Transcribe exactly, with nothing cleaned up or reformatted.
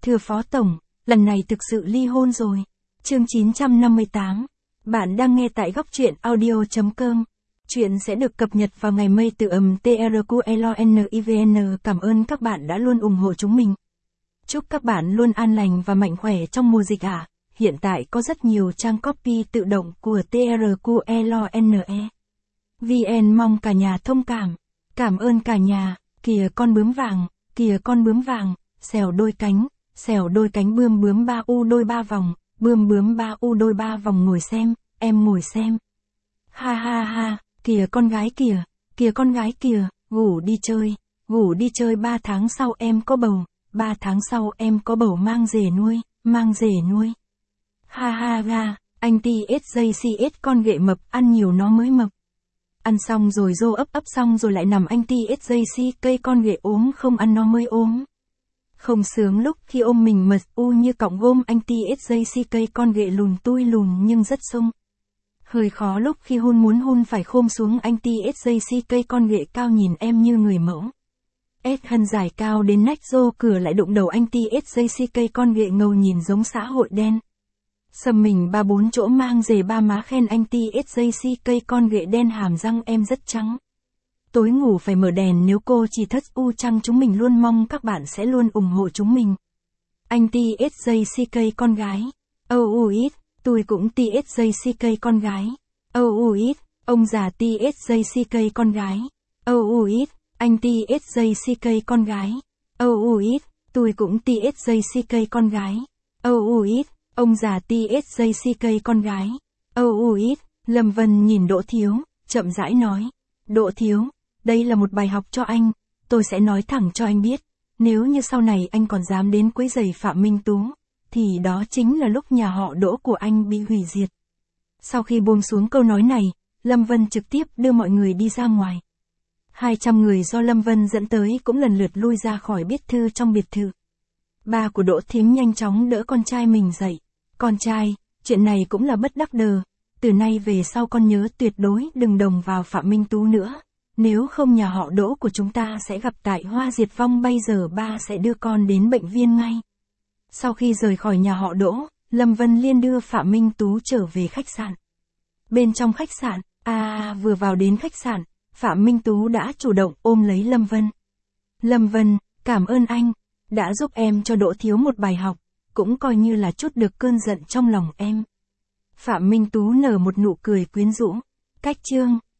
Thưa Phó Tổng, lần này thực sự ly hôn rồi. Chương chín trăm năm mươi tám. Bạn đang nghe tại góc truyện audio chấm com. Chuyện sẽ được cập nhật vào ngày mây từ ầm trqlnivn. Cảm ơn các bạn đã luôn ủng hộ chúng mình. Chúc các bạn luôn an lành và mạnh khỏe trong mùa dịch ạ. À. Hiện tại có rất nhiều trang copy tự động của trqlne. vê en mong cả nhà thông cảm. Cảm ơn cả nhà. Kìa con bướm vàng, kìa con bướm vàng, xèo đôi cánh, xèo đôi cánh bươm bướm ba u đôi ba vòng, bươm bướm ba u đôi ba vòng ngồi xem, em ngồi xem. Ha ha ha, kìa con gái kìa, kìa con gái kìa, ngủ đi chơi, ngủ đi chơi ba tháng sau em có bầu, ba tháng sau em có bầu mang rể nuôi, mang rể nuôi. Ha ha ha, anh tê ét giê xê ét con ghệ mập ăn nhiều nó mới mập. Ăn xong rồi rô ấp ấp xong rồi lại nằm anh tê ét giê xê cây con ghệ ốm không ăn nó mới ốm. Không sướng lúc khi ôm mình mật u như cọng gôm anh tê ét giê xê cây con ghệ lùn tui lùn nhưng rất sung. Hơi khó lúc khi hôn muốn hôn phải khôm xuống anh tê ét giê xê cây con ghệ cao nhìn em như người mẫu. Ết hân dài cao đến nách rô cửa lại đụng đầu anh tê ét giê xê cây con ghệ ngầu nhìn giống xã hội đen. Sầm mình ba bốn chỗ mang rể ba má khen anh tê ét giê xê cây con ghệ đen hàm răng em rất trắng. Tối ngủ phải mở đèn nếu cô chỉ thất u trăng chúng mình luôn mong các bạn sẽ luôn ủng hộ chúng mình. Anh tê ét giê xê cây con gái. Oh u ít, tôi cũng tê ét giê xê cây con gái. Oh u ít, ông già tê ét giê xê cây con gái. Oh u ít, anh tê ét giê xê cây con gái. Oh u ít, tôi cũng tê ét giê xê cây con gái. Oh u ít, ông già tê ét giê xê cây con gái. Oh u ít, Lâm Vân nhìn Đỗ Thiếu, chậm rãi nói. Đỗ Thiếu, đây là một bài học cho anh, tôi sẽ nói thẳng cho anh biết, nếu như sau này anh còn dám đến quấy rầy Phạm Minh Tú, thì đó chính là lúc nhà họ Đỗ của anh bị hủy diệt. Sau khi buông xuống câu nói này, Lâm Vân trực tiếp đưa mọi người đi ra ngoài. hai trăm người do Lâm Vân dẫn tới cũng lần lượt lui ra khỏi biệt thư trong biệt thự. Ba của Đỗ Thím nhanh chóng đỡ con trai mình dậy. Con trai, chuyện này cũng là bất đắc đờ, từ nay về sau con nhớ tuyệt đối đừng đồng vào Phạm Minh Tú nữa. Nếu không nhà họ Đỗ của chúng ta sẽ gặp tai họa diệt vong, bây giờ ba sẽ đưa con đến bệnh viện ngay. Sau khi rời khỏi nhà họ Đỗ, Lâm Vân Liên đưa Phạm Minh Tú trở về khách sạn. Bên trong khách sạn, à vừa vào đến khách sạn, Phạm Minh Tú đã chủ động ôm lấy Lâm Vân. Lâm Vân, cảm ơn anh, đã giúp em cho Đỗ Thiếu một bài học, cũng coi như là chút được cơn giận trong lòng em. Phạm Minh Tú nở một nụ cười quyến rũ. Cách chương